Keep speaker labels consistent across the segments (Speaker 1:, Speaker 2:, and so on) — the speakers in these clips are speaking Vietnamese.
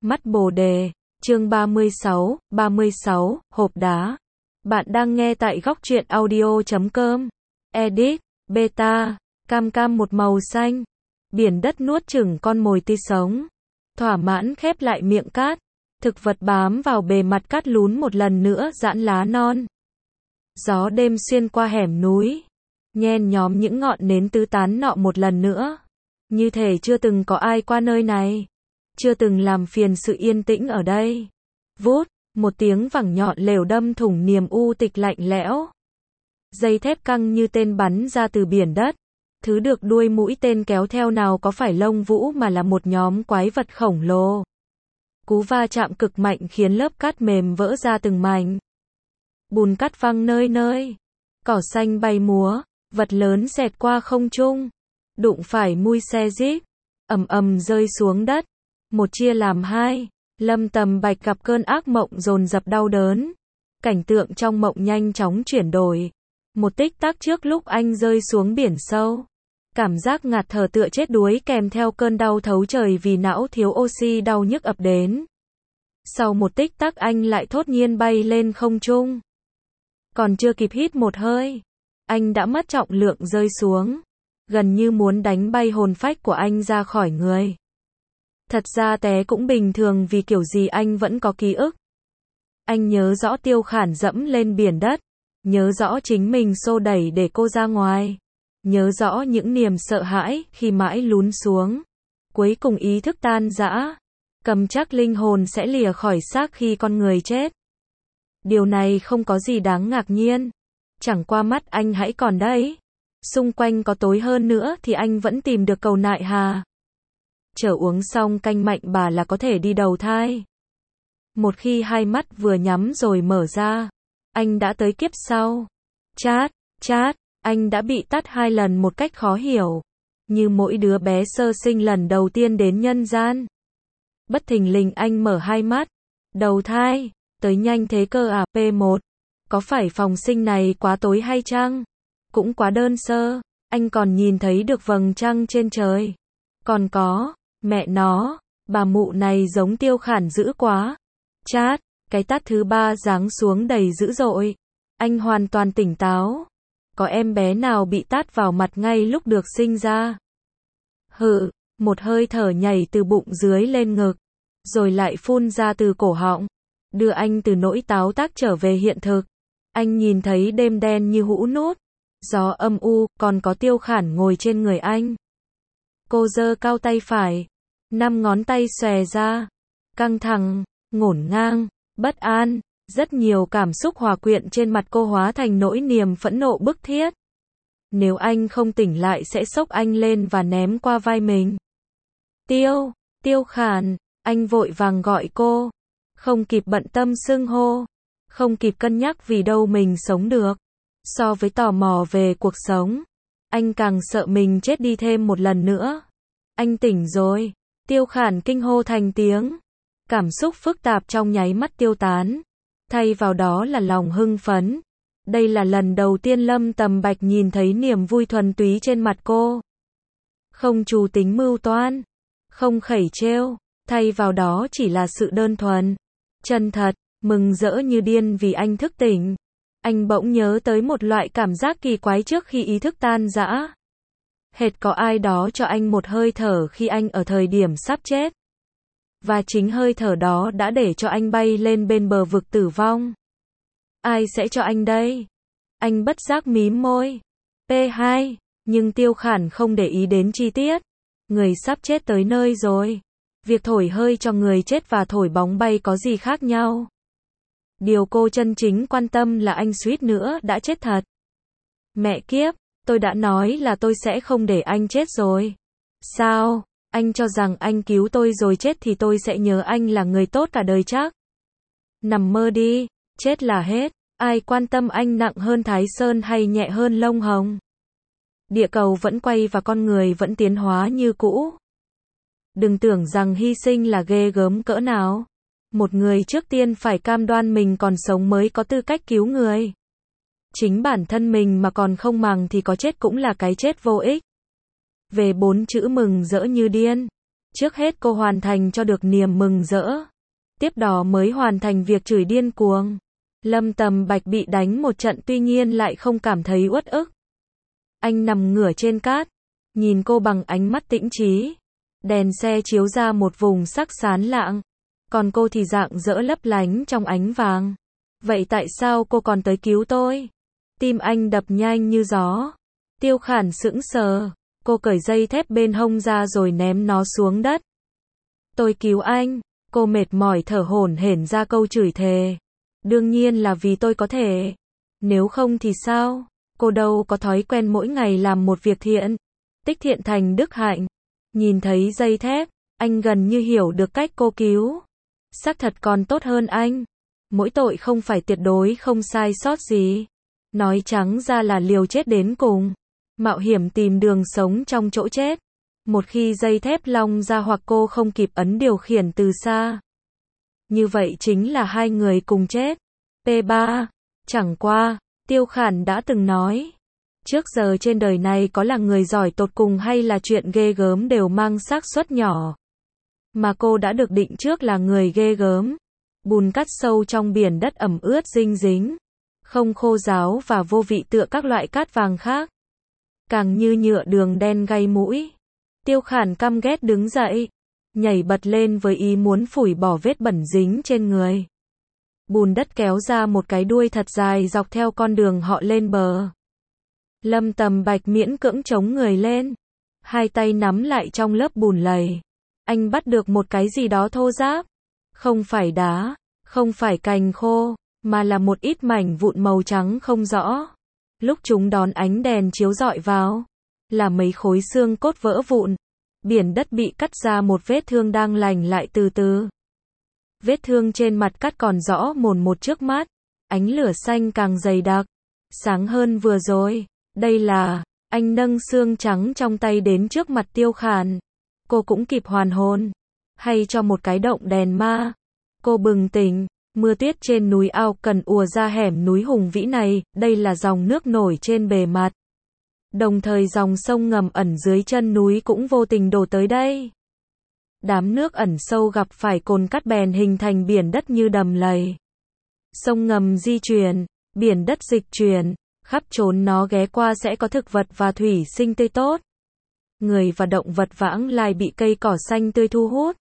Speaker 1: Mắt Bồ Đề, chương 36, hộp đá. Bạn đang nghe tại góc truyện audio.com. Edit, beta, cam cam một màu xanh. Biển đất nuốt chửng con mồi tươi sống. Thỏa mãn khép lại miệng cát. Thực vật bám vào bề mặt cát lún một lần nữa giãn lá non. Gió đêm xuyên qua hẻm núi. Nhen nhóm những ngọn nến tứ tán nọ một lần nữa. Như thể chưa từng có ai qua nơi này. Chưa từng làm phiền sự yên tĩnh ở đây. Vút, một tiếng vẳng nhọn lều đâm thủng niềm u tịch lạnh lẽo. Dây thép căng như tên bắn ra từ biển đất. Thứ được đuôi mũi tên kéo theo nào có phải lông vũ mà là một nhóm quái vật khổng lồ. Cú va chạm cực mạnh khiến lớp cát mềm vỡ ra từng mảnh. Bùn cát văng nơi nơi. Cỏ xanh bay múa, vật lớn xẹt qua không trung. Đụng phải mui xe jeep, ầm ầm rơi xuống đất. Một chia làm hai, Lâm Tầm Bạch gặp cơn ác mộng dồn dập đau đớn. Cảnh tượng trong mộng nhanh chóng chuyển đổi. Một tích tắc trước lúc anh rơi xuống biển sâu. Cảm giác ngạt thở tựa chết đuối kèm theo cơn đau thấu trời vì não thiếu oxy đau nhức ập đến. Sau một tích tắc anh lại thốt nhiên bay lên không trung. Còn chưa kịp hít một hơi, anh đã mất trọng lượng rơi xuống. Gần như muốn đánh bay hồn phách của anh ra khỏi người. Thật ra té cũng bình thường vì kiểu gì anh vẫn có ký ức. Anh nhớ rõ Tiêu Khản dẫm lên biển đất. Nhớ rõ chính mình xô đẩy để cô ra ngoài. Nhớ rõ những niềm sợ hãi khi mãi lún xuống. Cuối cùng ý thức tan rã. Cầm chắc linh hồn sẽ lìa khỏi xác khi con người chết. Điều này không có gì đáng ngạc nhiên. Chẳng qua mắt anh hãy còn đấy. Xung quanh có tối hơn nữa thì anh vẫn tìm được cầu nại hà. Chờ uống xong canh mạnh bà là có thể đi đầu thai. Một khi hai mắt vừa nhắm rồi mở ra, anh đã tới kiếp sau. Chát, chát, anh đã bị tát 2 lần một cách khó hiểu. Như mỗi đứa bé sơ sinh lần đầu tiên đến nhân gian. Bất thình lình anh mở hai mắt. Đầu thai, tới nhanh thế cơ à P1. Có phải phòng sinh này quá tối hay chăng? Cũng quá đơn sơ, anh còn nhìn thấy được vầng trăng trên trời. Còn có, mẹ nó, bà mụ này giống Tiêu Khản dữ quá. Chát, cái tát thứ 3 giáng xuống đầy dữ dội. Anh hoàn toàn tỉnh táo. Có em bé nào bị tát vào mặt ngay lúc được sinh ra? Hự, một hơi thở nhảy từ bụng dưới lên ngực, rồi lại phun ra từ cổ họng, đưa anh từ nỗi táo tác trở về hiện thực. Anh nhìn thấy đêm đen như hũ nút. Gió âm u, còn có Tiêu Khản ngồi trên người anh. Cô giơ cao tay phải. 5 ngón tay xòe ra. Căng thẳng, ngổn ngang, bất an. Rất nhiều cảm xúc hòa quyện trên mặt cô hóa thành nỗi niềm phẫn nộ bức thiết. Nếu anh không tỉnh lại sẽ xốc anh lên và ném qua vai mình. Tiêu Khản, anh vội vàng gọi cô. Không kịp bận tâm xưng hô. Không kịp cân nhắc vì đâu mình sống được. So với tò mò về cuộc sống, anh càng sợ mình chết đi thêm một lần nữa. Anh tỉnh rồi. Tiêu Khản kinh hô thành tiếng. Cảm xúc phức tạp trong nháy mắt tiêu tán. Thay vào đó là lòng hưng phấn. Đây là lần đầu tiên Lâm Tầm Bạch nhìn thấy niềm vui thuần túy trên mặt cô. Không trù tính mưu toan. Không khẩy trêu. Thay vào đó chỉ là sự đơn thuần. Chân thật, mừng rỡ như điên vì anh thức tỉnh. Anh bỗng nhớ tới một loại cảm giác kỳ quái trước khi ý thức tan rã. Hệt có ai đó cho anh một hơi thở khi anh ở thời điểm sắp chết. Và chính hơi thở đó đã để cho anh bay lên bên bờ vực tử vong. Ai sẽ cho anh đây? Anh bất giác mím môi. P2, nhưng Tiêu Khản không để ý đến chi tiết. Người sắp chết tới nơi rồi. Việc thổi hơi cho người chết và thổi bóng bay có gì khác nhau? Điều cô chân chính quan tâm là anh suýt nữa đã chết thật. Mẹ kiếp, tôi đã nói là tôi sẽ không để anh chết rồi. Sao, anh cho rằng anh cứu tôi rồi chết thì tôi sẽ nhớ anh là người tốt cả đời chắc? Nằm mơ đi, chết là hết. Ai quan tâm anh nặng hơn Thái Sơn hay nhẹ hơn lông hồng? Địa cầu vẫn quay và con người vẫn tiến hóa như cũ. Đừng tưởng rằng hy sinh là ghê gớm cỡ nào. Một người trước tiên phải cam đoan mình còn sống mới có tư cách cứu người. Chính bản thân mình mà còn không màng thì có chết cũng là cái chết vô ích. Về 4 chữ mừng rỡ như điên. Trước hết cô hoàn thành cho được niềm mừng rỡ. Tiếp đó mới hoàn thành việc chửi điên cuồng. Lâm Tầm Bạch bị đánh một trận tuy nhiên lại không cảm thấy uất ức. Anh nằm ngửa trên cát, nhìn cô bằng ánh mắt tĩnh trí. Đèn xe chiếu ra một vùng sắc sáng lạng, còn cô thì rạng rỡ lấp lánh trong ánh vàng. Vậy tại sao cô còn tới cứu tôi? Tim anh đập nhanh như gió. Tiêu Khản sững sờ, cô cởi dây thép bên hông ra rồi ném nó xuống đất. Tôi cứu anh, cô mệt mỏi thở hổn hển ra câu chửi thề. Đương nhiên là vì tôi có thể. Nếu không thì sao? Cô đâu có thói quen mỗi ngày làm một việc thiện. Tích thiện thành đức hạnh. Nhìn thấy dây thép, anh gần như hiểu được cách cô cứu. Xác thật còn tốt hơn anh. Mỗi tội không phải tuyệt đối không sai sót gì. Nói trắng ra là liều chết đến cùng. Mạo hiểm tìm đường sống trong chỗ chết. Một khi dây thép long ra hoặc cô không kịp ấn điều khiển từ xa. Như vậy chính là hai người cùng chết. P3. Chẳng qua, Tiêu Khản đã từng nói. Trước giờ trên đời này có là người giỏi tột cùng hay là chuyện ghê gớm đều mang xác suất nhỏ. Mà cô đã được định trước là người ghê gớm. Bùn cát sâu trong biển đất ẩm ướt dinh dính. Không khô ráo và vô vị tựa các loại cát vàng khác. Càng như nhựa đường đen gây mũi. Tiêu Khản căm ghét đứng dậy. Nhảy bật lên với ý muốn phủi bỏ vết bẩn dính trên người. Bùn đất kéo ra một cái đuôi thật dài dọc theo con đường họ lên bờ. Lâm Tầm Bạch miễn cưỡng chống người lên. Hai tay nắm lại trong lớp bùn lầy. Anh bắt được một cái gì đó thô ráp. Không phải đá, không phải cành khô, mà là một ít mảnh vụn màu trắng không rõ. Lúc chúng đón ánh đèn chiếu rọi vào, là mấy khối xương cốt vỡ vụn. Biển đất bị cắt ra một vết thương đang lành lại từ từ. Vết thương trên mặt cắt còn rõ mồn một trước mắt. Ánh lửa xanh càng dày đặc. Sáng hơn vừa rồi. Đây là, anh nâng xương trắng trong tay đến trước mặt Tiêu Khản. Cô cũng kịp hoàn hồn. Hay cho một cái động đèn ma. Cô bừng tỉnh. Mưa tuyết trên núi Ao Cần ùa ra hẻm núi hùng vĩ này. Đây là dòng nước nổi trên bề mặt. Đồng thời dòng sông ngầm ẩn dưới chân núi cũng vô tình đổ tới đây. Đám nước ẩn sâu gặp phải cồn cát bèn hình thành biển đất như đầm lầy. Sông ngầm di chuyển, biển đất dịch chuyển, khắp chốn nó ghé qua sẽ có thực vật và thủy sinh tươi tốt. Người và động vật vãng lai bị cây cỏ xanh tươi thu hút.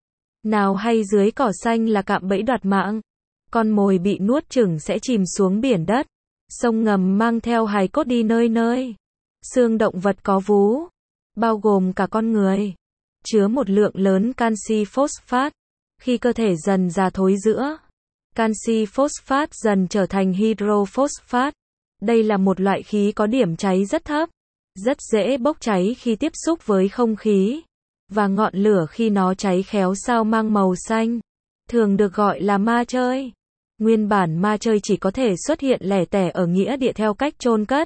Speaker 1: Nào hay dưới cỏ xanh là cạm bẫy đoạt mạng. Con mồi bị nuốt chửng sẽ chìm xuống biển đất. Sông ngầm mang theo hài cốt đi nơi nơi. Xương động vật có vú, bao gồm cả con người, chứa một lượng lớn canxi phosphat. Khi cơ thể dần già thối rữa, canxi phosphat dần trở thành hydrophosphat. Đây là một loại khí có điểm cháy rất thấp, rất dễ bốc cháy khi tiếp xúc với không khí, và ngọn lửa khi nó cháy khéo sao mang màu xanh, thường được gọi là ma chơi. Nguyên bản ma chơi chỉ có thể xuất hiện lẻ tẻ ở nghĩa địa theo cách chôn cất.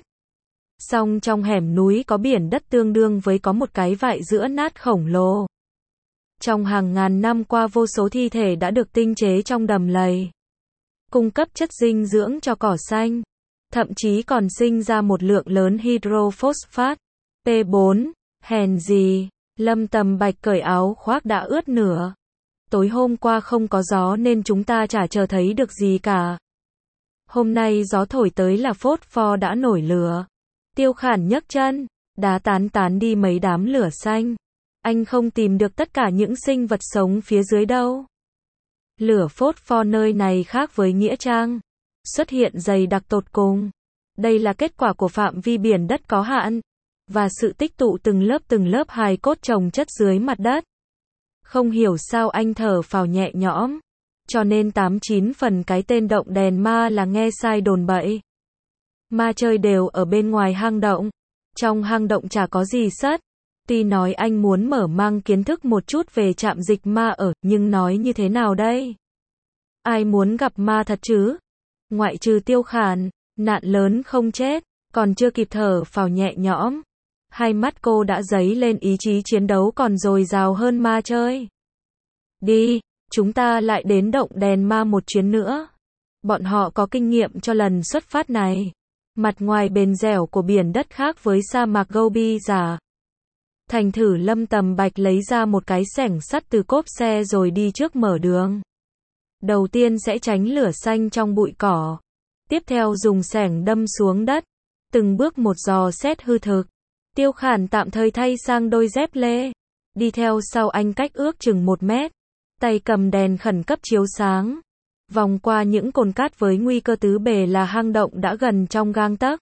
Speaker 1: Song trong hẻm núi có biển đất tương đương với có một cái vại giữa nát khổng lồ. Trong hàng ngàn năm qua vô số thi thể đã được tinh chế trong đầm lầy. Cung cấp chất dinh dưỡng cho cỏ xanh. Thậm chí còn sinh ra một lượng lớn hydrophosphat. P4. Hèn gì, Lâm Tầm Bạch cởi áo khoác đã ướt nửa. Tối hôm qua không có gió nên chúng ta chả chờ thấy được gì cả. Hôm nay gió thổi tới là phốt pho đã nổi lửa. Tiêu Khản nhấc chân, đá tán đi mấy đám lửa xanh. Anh không tìm được tất cả những sinh vật sống phía dưới đâu. Lửa phốt pho nơi này khác với nghĩa trang. Xuất hiện dày đặc tột cùng. Đây là kết quả của phạm vi biển đất có hạn. Và sự tích tụ từng lớp hài cốt chồng chất dưới mặt đất. Không hiểu sao anh thở phào nhẹ nhõm. Cho nên 89 phần cái tên động đèn ma là nghe sai đồn bậy. Ma chơi đều ở bên ngoài hang động. Trong hang động chả có gì sất. Tuy nói anh muốn mở mang kiến thức một chút về trạm dịch ma ở, nhưng nói như thế nào đây? Ai muốn gặp ma thật chứ? Ngoại trừ Tiêu Khản, nạn lớn không chết, còn chưa kịp thở phào nhẹ nhõm. Hai mắt cô đã dấy lên ý chí chiến đấu còn dồi dào hơn ma chơi. Đi, chúng ta lại đến động đèn ma một chuyến nữa. Bọn họ có kinh nghiệm cho lần xuất phát này. Mặt ngoài bền dẻo của biển đất khác với sa mạc Gobi giả. Thành thử Lâm Tầm Bạch lấy ra một cái xẻng sắt từ cốp xe rồi đi trước mở đường. Đầu tiên sẽ tránh lửa xanh trong bụi cỏ. Tiếp theo dùng xẻng đâm xuống đất. Từng bước một dò xét hư thực. Tiêu Khản tạm thời thay sang đôi dép lê. Đi theo sau anh cách ước chừng 1 mét. Tay cầm đèn khẩn cấp chiếu sáng. Vòng qua những cồn cát với nguy cơ tứ bề là hang động đã gần trong gang tấc.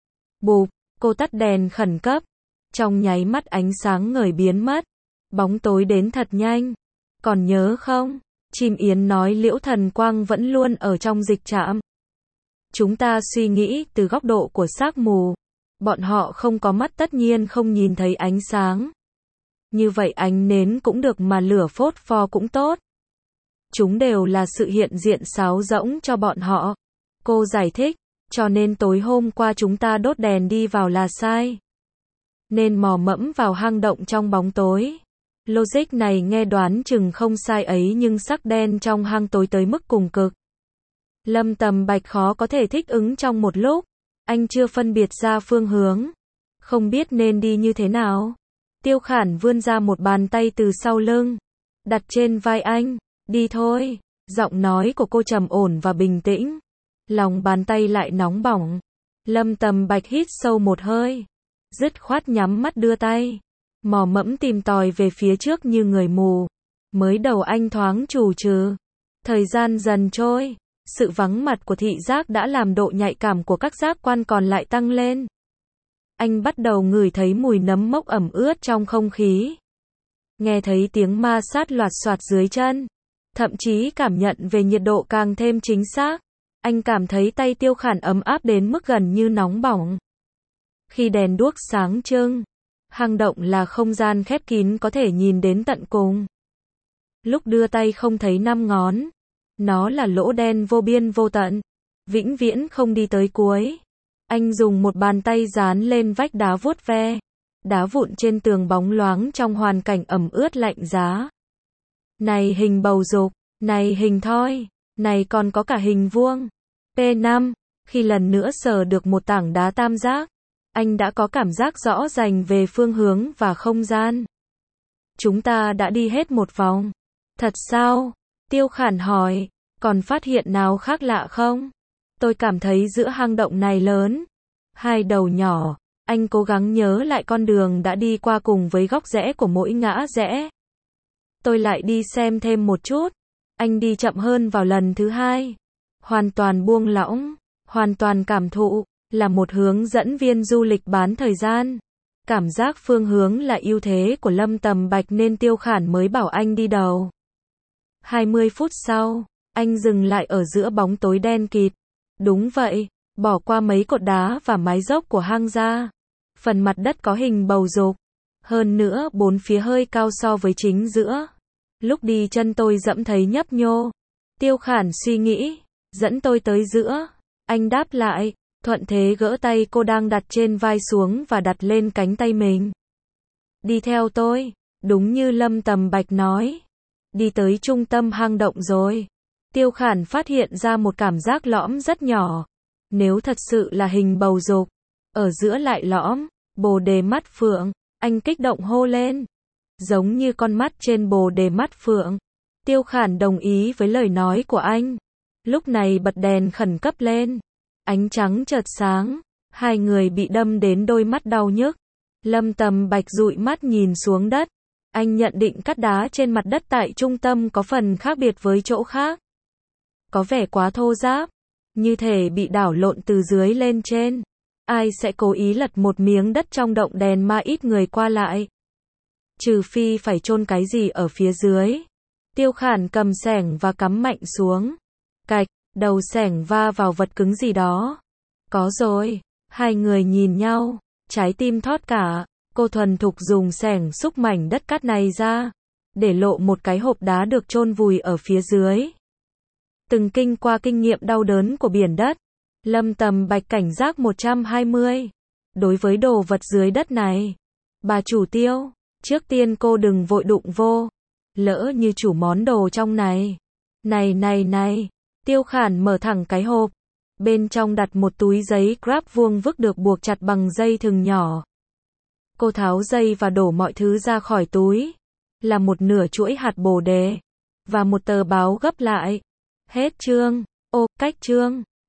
Speaker 1: Bụp, cô tắt đèn khẩn cấp. Trong nháy mắt ánh sáng ngời biến mất. Bóng tối đến thật nhanh. Còn nhớ không? Chim Yến nói Liễu Thần Quang vẫn luôn ở trong dịch trạm. Chúng ta suy nghĩ từ góc độ của xác mù. Bọn họ không có mắt tất nhiên không nhìn thấy ánh sáng. Như vậy ánh nến cũng được mà lửa phốt pho cũng tốt. Chúng đều là sự hiện diện sáo rỗng cho bọn họ. Cô giải thích, cho nên tối hôm qua chúng ta đốt đèn đi vào là sai. Nên mò mẫm vào hang động trong bóng tối. Logic này nghe đoán chừng không sai ấy nhưng sắc đen trong hang tối tới mức cùng cực. Lâm Tầm Bạch khó có thể thích ứng trong một lúc. Anh chưa phân biệt ra phương hướng. Không biết nên đi như thế nào. Tiêu Khản vươn ra một bàn tay từ sau lưng. Đặt trên vai anh. Đi thôi. Giọng nói của cô trầm ổn và bình tĩnh. Lòng bàn tay lại nóng bỏng. Lâm Tầm Bạch hít sâu một hơi. Dứt khoát nhắm mắt đưa tay. Mò mẫm tìm tòi về phía trước như người mù. Mới đầu anh thoáng trù trừ. Thời gian dần trôi. Sự vắng mặt của thị giác đã làm độ nhạy cảm của các giác quan còn lại tăng lên. Anh bắt đầu ngửi thấy mùi nấm mốc ẩm ướt trong không khí. Nghe thấy tiếng ma sát loạt soạt dưới chân. Thậm chí cảm nhận về nhiệt độ càng thêm chính xác. Anh cảm thấy tay Tiêu Khản ấm áp đến mức gần như nóng bỏng. Khi đèn đuốc sáng trưng, hang động là không gian khép kín có thể nhìn đến tận cùng. Lúc đưa tay không thấy 5 ngón. Nó là lỗ đen vô biên vô tận. Vĩnh viễn không đi tới cuối. Anh dùng một bàn tay dán lên vách đá vuốt ve. Đá vụn trên tường bóng loáng trong hoàn cảnh ẩm ướt lạnh giá. Này hình bầu dục, này hình thoi, này còn có cả hình vuông. P5, khi lần nữa sờ được một tảng đá tam giác, anh đã có cảm giác rõ rành về phương hướng và không gian. Chúng ta đã đi hết một vòng. Thật sao? Tiêu Khản hỏi, còn phát hiện nào khác lạ không? Tôi cảm thấy giữa hang động này lớn. 2 đầu nhỏ, anh cố gắng nhớ lại con đường đã đi qua cùng với góc rẽ của mỗi ngã rẽ. Tôi lại đi xem thêm một chút. Anh đi chậm hơn vào lần thứ 2. Hoàn toàn buông lỏng, hoàn toàn cảm thụ, là một hướng dẫn viên du lịch bán thời gian. Cảm giác phương hướng là ưu thế của Lâm Tầm Bạch nên Tiêu Khản mới bảo anh đi đầu. 20 phút sau, anh dừng lại ở giữa bóng tối đen kịt. Đúng vậy, bỏ qua mấy cột đá và mái dốc của hang ra. Phần mặt đất có hình bầu dục. Hơn nữa 4 phía hơi cao so với chính giữa. Lúc đi chân tôi dẫm thấy nhấp nhô. Tiêu Khản suy nghĩ, dẫn tôi tới giữa. Anh đáp lại, thuận thế gỡ tay cô đang đặt trên vai xuống và đặt lên cánh tay mình. Đi theo tôi, đúng như Lâm Tầm Bạch nói. Đi tới trung tâm hang động rồi. Tiêu Khản phát hiện ra một cảm giác lõm rất nhỏ. Nếu thật sự là hình bầu dục, ở giữa lại lõm, bồ đề mắt phượng, anh kích động hô lên. Giống như con mắt trên bồ đề mắt phượng. Tiêu Khản đồng ý với lời nói của anh. Lúc này bật đèn khẩn cấp lên. Ánh trắng chợt sáng. 2 người bị đâm đến đôi mắt đau nhức. Lâm Tầm Bạch dụi mắt nhìn xuống đất. Anh nhận định cát đá trên mặt đất tại trung tâm có phần khác biệt với chỗ khác. Có vẻ quá thô ráp. Như thể bị đảo lộn từ dưới lên trên. Ai sẽ cố ý lật một miếng đất trong động đèn mà ít người qua lại. Trừ phi phải chôn cái gì ở phía dưới. Tiêu Khản cầm xẻng và cắm mạnh xuống. Cạch, đầu xẻng va vào vật cứng gì đó. Có rồi. 2 người nhìn nhau. Trái tim thót cả. Cô thuần thục dùng xẻng xúc mảnh đất cát này ra. Để lộ một cái hộp đá được chôn vùi ở phía dưới. Từng kinh qua kinh nghiệm đau đớn của biển đất. Lâm Tầm Bạch cảnh giác 120. Đối với đồ vật dưới đất này. Bà chủ Tiêu. Trước tiên cô đừng vội đụng vô. Lỡ như chủ món đồ trong này. Này. Tiêu Khản mở thẳng cái hộp. Bên trong đặt một túi giấy grab vuông vức được buộc chặt bằng dây thừng nhỏ. Cô tháo dây và đổ mọi thứ ra khỏi túi. Là một nửa chuỗi hạt bồ đề. Và một tờ báo gấp lại. Hết chương. Ô, cách chương.